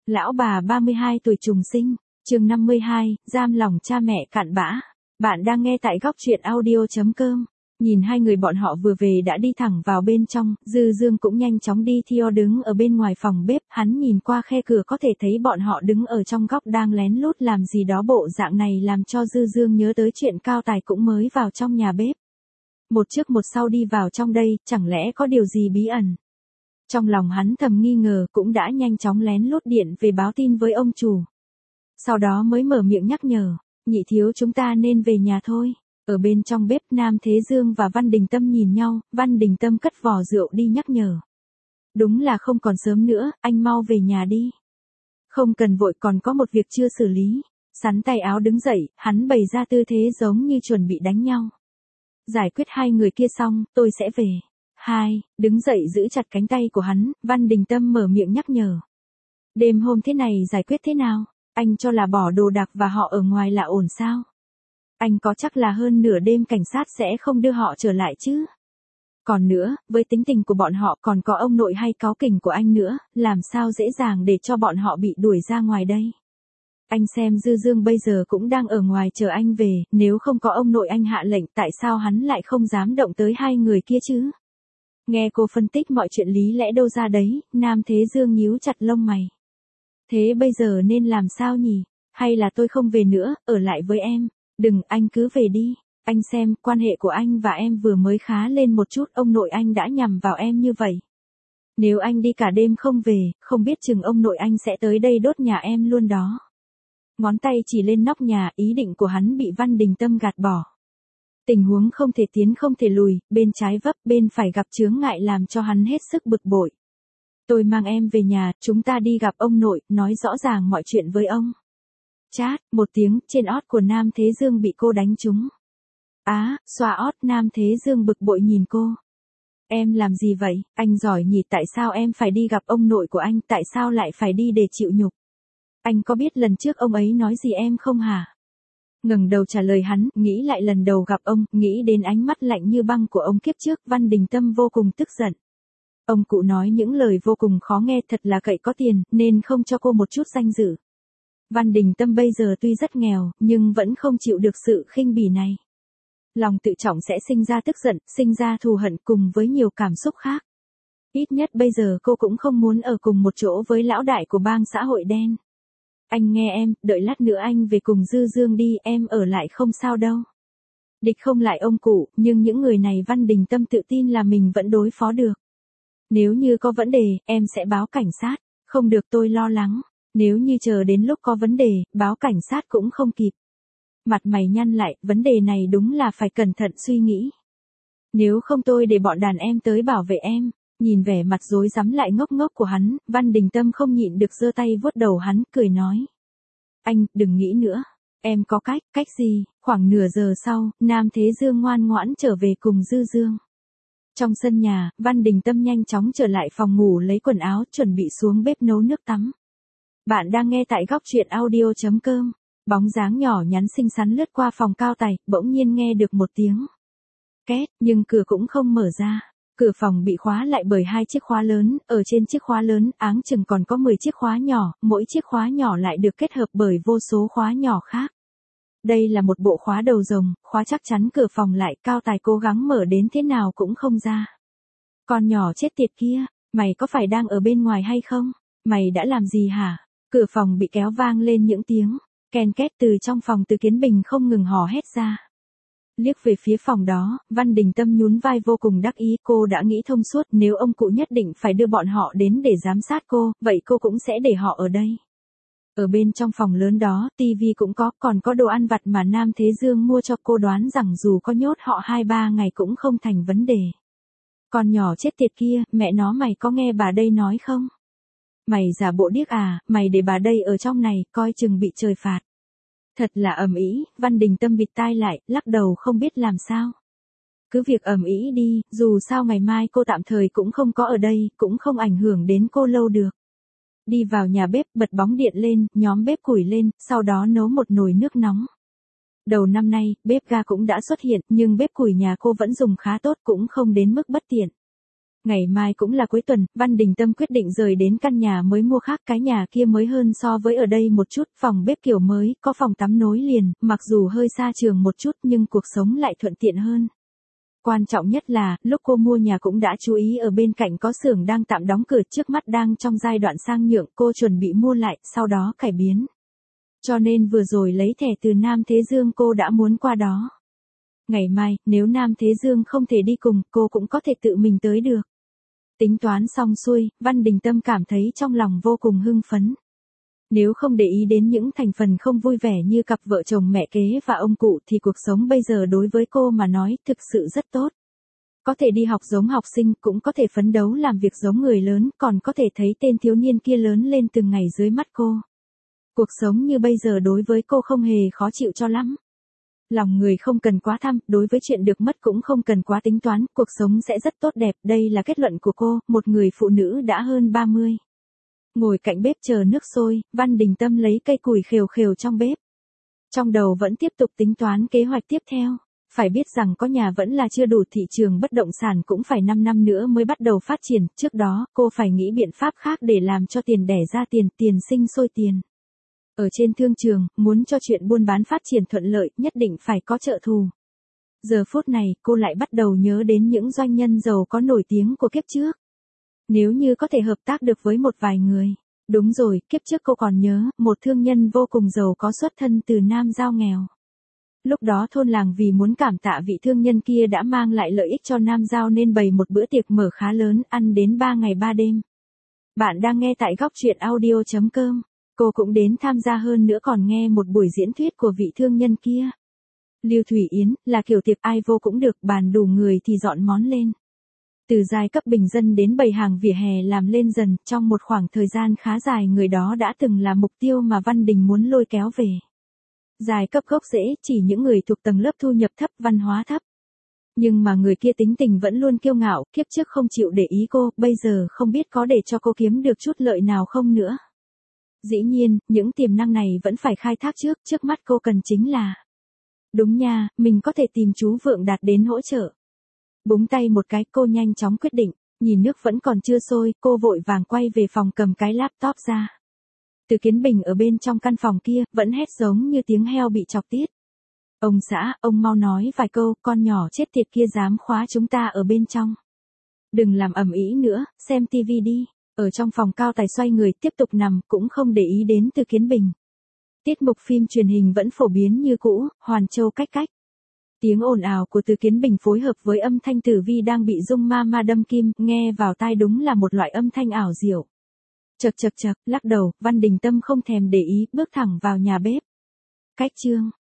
Lão bà 32 tuổi trùng sinh, chương 52, giam lòng cha mẹ cặn bã. Bạn đang nghe tại góc truyện audio.com. Nhìn hai người bọn họ vừa về đã đi thẳng vào bên trong, Dư Dương cũng nhanh chóng đi theo đứng ở bên ngoài phòng bếp, hắn nhìn qua khe cửa có thể thấy bọn họ đứng ở trong góc đang lén lút làm gì đó, bộ dạng này làm cho Dư Dương nhớ tới chuyện Cao Tài cũng mới vào trong nhà bếp. Một trước một sau đi vào trong đây, chẳng lẽ có điều gì bí ẩn? Trong lòng hắn thầm nghi ngờ, cũng đã nhanh chóng lén lút điện về báo tin với ông chủ. Sau đó mới mở miệng nhắc nhở, nhị thiếu chúng ta nên về nhà thôi. Ở bên trong bếp Nam Thế Dương và Văn Đình Tâm nhìn nhau, Văn Đình Tâm cất vò rượu đi nhắc nhở. Đúng là không còn sớm nữa, anh mau về nhà đi. Không cần vội, còn có một việc chưa xử lý. Sắn tay áo đứng dậy, hắn bày ra tư thế giống như chuẩn bị đánh nhau. Giải quyết hai người kia xong, tôi sẽ về. Đứng dậy giữ chặt cánh tay của hắn, Văn Đình Tâm mở miệng nhắc nhở. Đêm hôm thế này giải quyết thế nào? Anh cho là bỏ đồ đạc và họ ở ngoài là ổn sao? Anh có chắc là hơn nửa đêm cảnh sát sẽ không đưa họ trở lại chứ? Còn nữa, với tính tình của bọn họ còn có ông nội hay cáu kỉnh của anh nữa, làm sao dễ dàng để cho bọn họ bị đuổi ra ngoài đây? Anh xem Dư Dương bây giờ cũng đang ở ngoài chờ anh về, nếu không có ông nội anh hạ lệnh tại sao hắn lại không dám động tới hai người kia chứ? Nghe cô phân tích mọi chuyện lý lẽ đâu ra đấy, Nam Thế Dương nhíu chặt lông mày. Thế bây giờ nên làm sao nhỉ? Hay là tôi không về nữa, ở lại với em? Đừng, anh cứ về đi. Anh xem, quan hệ của anh và em vừa mới khá lên một chút, ông nội anh đã nhằm vào em như vậy. Nếu anh đi cả đêm không về, không biết chừng ông nội anh sẽ tới đây đốt nhà em luôn đó. Ngón tay chỉ lên nóc nhà, ý định của hắn bị Văn Đình Tâm gạt bỏ. Tình huống không thể tiến không thể lùi, bên trái vấp, bên phải gặp chướng ngại làm cho hắn hết sức bực bội. Tôi mang em về nhà, chúng ta đi gặp ông nội, nói rõ ràng mọi chuyện với ông. Chát, một tiếng, trên ót của Nam Thế Dương bị cô đánh trúng. Xoa ót, Nam Thế Dương bực bội nhìn cô. Em làm gì vậy, anh giỏi nhỉ, tại sao em phải đi gặp ông nội của anh, tại sao lại phải đi để chịu nhục? Anh có biết lần trước ông ấy nói gì em không hả? Ngẩng đầu trả lời hắn, nghĩ lại lần đầu gặp ông, nghĩ đến ánh mắt lạnh như băng của ông kiếp trước, Văn Đình Tâm vô cùng tức giận. Ông cụ nói những lời vô cùng khó nghe, thật là cậy có tiền, nên không cho cô một chút danh dự. Văn Đình Tâm bây giờ tuy rất nghèo, nhưng vẫn không chịu được sự khinh bỉ này. Lòng tự trọng sẽ sinh ra tức giận, sinh ra thù hận cùng với nhiều cảm xúc khác. Ít nhất bây giờ cô cũng không muốn ở cùng một chỗ với lão đại của bang xã hội đen. Anh nghe em, đợi lát nữa anh về cùng Dư Dương đi, em ở lại không sao đâu. Địch không lại ông cụ, nhưng những người này Văn Đình Tâm tự tin là mình vẫn đối phó được. Nếu như có vấn đề, em sẽ báo cảnh sát. Không được, tôi lo lắng. Nếu như chờ đến lúc có vấn đề, báo cảnh sát cũng không kịp. Mặt mày nhăn lại, vấn đề này đúng là phải cẩn thận suy nghĩ. Nếu không tôi để bọn đàn em tới bảo vệ em. Nhìn vẻ mặt rối rắm lại ngốc ngốc của hắn, Văn Đình Tâm không nhịn được giơ tay vuốt đầu hắn, cười nói. Anh, đừng nghĩ nữa. Em có cách gì? Khoảng nửa giờ sau, Nam Thế Dương ngoan ngoãn trở về cùng Dư Dương. Trong sân nhà, Văn Đình Tâm nhanh chóng trở lại phòng ngủ lấy quần áo, chuẩn bị xuống bếp nấu nước tắm. Bạn đang nghe tại góc truyện audio.com. Bóng dáng nhỏ nhắn xinh xắn lướt qua phòng Cao Tài, bỗng nhiên nghe được một tiếng két, nhưng cửa cũng không mở ra. Cửa phòng bị khóa lại bởi hai chiếc khóa lớn, ở trên chiếc khóa lớn, áng chừng còn có 10 chiếc khóa nhỏ, mỗi chiếc khóa nhỏ lại được kết hợp bởi vô số khóa nhỏ khác. Đây là một bộ khóa đầu rồng, khóa chắc chắn cửa phòng lại, Cao Tài cố gắng mở đến thế nào cũng không ra. Con nhỏ chết tiệt kia, mày có phải đang ở bên ngoài hay không? Mày đã làm gì hả? Cửa phòng bị kéo vang lên những tiếng ken két, từ trong phòng Từ Kiến Bình không ngừng hò hét ra. Liếc về phía phòng đó, Văn Đình Tâm nhún vai vô cùng đắc ý, cô đã nghĩ thông suốt, nếu ông cụ nhất định phải đưa bọn họ đến để giám sát cô, vậy cô cũng sẽ để họ ở đây. Ở bên trong phòng lớn đó, tivi cũng có, còn có đồ ăn vặt mà Nam Thế Dương mua cho cô, đoán rằng dù có nhốt họ 2-3 ngày cũng không thành vấn đề. Con nhỏ chết tiệt kia, mẹ nó mày có nghe bà đây nói không? Mày giả bộ điếc à, mày để bà đây ở trong này, coi chừng bị trời phạt. Thật là ầm ĩ, Văn Đình Tâm bịt tai lại, lắc đầu không biết làm sao. Cứ việc ầm ĩ đi, dù sao ngày mai cô tạm thời cũng không có ở đây, cũng không ảnh hưởng đến cô lâu được. Đi vào nhà bếp, bật bóng điện lên, nhóm bếp củi lên, sau đó nấu một nồi nước nóng. Đầu năm nay, bếp ga cũng đã xuất hiện, nhưng bếp củi nhà cô vẫn dùng khá tốt, cũng không đến mức bất tiện. Ngày mai cũng là cuối tuần, Văn Đình Tâm quyết định rời đến căn nhà mới mua khác, cái nhà kia mới hơn so với ở đây một chút, phòng bếp kiểu mới, có phòng tắm nối liền, mặc dù hơi xa trường một chút nhưng cuộc sống lại thuận tiện hơn. Quan trọng nhất là, lúc cô mua nhà cũng đã chú ý ở bên cạnh có xưởng đang tạm đóng cửa, trước mắt đang trong giai đoạn sang nhượng, cô chuẩn bị mua lại, sau đó cải biến. Cho nên vừa rồi lấy thẻ từ Nam Thế Dương cô đã muốn qua đó. Ngày mai, nếu Nam Thế Dương không thể đi cùng, cô cũng có thể tự mình tới được. Tính toán xong xuôi, Văn Đình Tâm cảm thấy trong lòng vô cùng hưng phấn. Nếu không để ý đến những thành phần không vui vẻ như cặp vợ chồng mẹ kế và ông cụ thì cuộc sống bây giờ đối với cô mà nói thực sự rất tốt. Có thể đi học giống học sinh, cũng có thể phấn đấu làm việc giống người lớn, còn có thể thấy tên thiếu niên kia lớn lên từng ngày dưới mắt cô. Cuộc sống như bây giờ đối với cô không hề khó chịu cho lắm. Lòng người không cần quá tham, đối với chuyện được mất cũng không cần quá tính toán, cuộc sống sẽ rất tốt đẹp, đây là kết luận của cô, một người phụ nữ đã hơn 30. Ngồi cạnh bếp chờ nước sôi, Văn Đình Tâm lấy cây củi khều khều trong bếp. Trong đầu vẫn tiếp tục tính toán kế hoạch tiếp theo. Phải biết rằng có nhà vẫn là chưa đủ, thị trường bất động sản cũng phải 5 năm nữa mới bắt đầu phát triển, trước đó cô phải nghĩ biện pháp khác để làm cho tiền đẻ ra tiền, tiền sinh sôi tiền. Ở trên thương trường, muốn cho chuyện buôn bán phát triển thuận lợi, nhất định phải có trợ thù. Giờ phút này, cô lại bắt đầu nhớ đến những doanh nhân giàu có nổi tiếng của kiếp trước. Nếu như có thể hợp tác được với một vài người. Đúng rồi, kiếp trước cô còn nhớ, một thương nhân vô cùng giàu có xuất thân từ Nam Giao nghèo. Lúc đó thôn làng vì muốn cảm tạ vị thương nhân kia đã mang lại lợi ích cho Nam Giao nên bày một bữa tiệc mở khá lớn, ăn đến 3 ngày 3 đêm. Bạn đang nghe tại góc truyện audio.com. Cô cũng đến tham gia, hơn nữa còn nghe một buổi diễn thuyết của vị thương nhân kia. Lưu Thủy Yến, là kiểu tiệc ai vô cũng được, bàn đủ người thì dọn món lên. Từ giai cấp bình dân đến bày hàng vỉa hè làm lên dần, trong một khoảng thời gian khá dài người đó đã từng là mục tiêu mà Văn Đình muốn lôi kéo về. Giai cấp gốc rễ, chỉ những người thuộc tầng lớp thu nhập thấp, văn hóa thấp. Nhưng mà người kia tính tình vẫn luôn kiêu ngạo, kiếp trước không chịu để ý cô, bây giờ không biết có để cho cô kiếm được chút lợi nào không nữa. Dĩ nhiên, những tiềm năng này vẫn phải khai thác trước mắt cô cần chính là. Đúng nha, mình có thể tìm chú Vượng Đạt đến hỗ trợ. Búng tay một cái, cô nhanh chóng quyết định, nhìn nước vẫn còn chưa sôi, cô vội vàng quay về phòng cầm cái laptop ra. Từ Kiến Bình ở bên trong căn phòng kia, vẫn hét giống như tiếng heo bị chọc tiết. Ông xã, ông mau nói vài câu, con nhỏ chết tiệt kia dám khóa chúng ta ở bên trong. Đừng làm ầm ĩ nữa, xem tivi đi. Ở trong phòng Cao Tài xoay người tiếp tục nằm, cũng không để ý đến Từ Kiến Bình. Tiết mục phim truyền hình vẫn phổ biến như cũ, Hoàn Châu cách cách. Tiếng ồn ào của Từ Kiến Bình phối hợp với âm thanh Tử Vi đang bị dung ma đâm kim, nghe vào tai đúng là một loại âm thanh ảo diệu. Chậc, lắc đầu, Văn Đình Tâm không thèm để ý, bước thẳng vào nhà bếp. Cách chương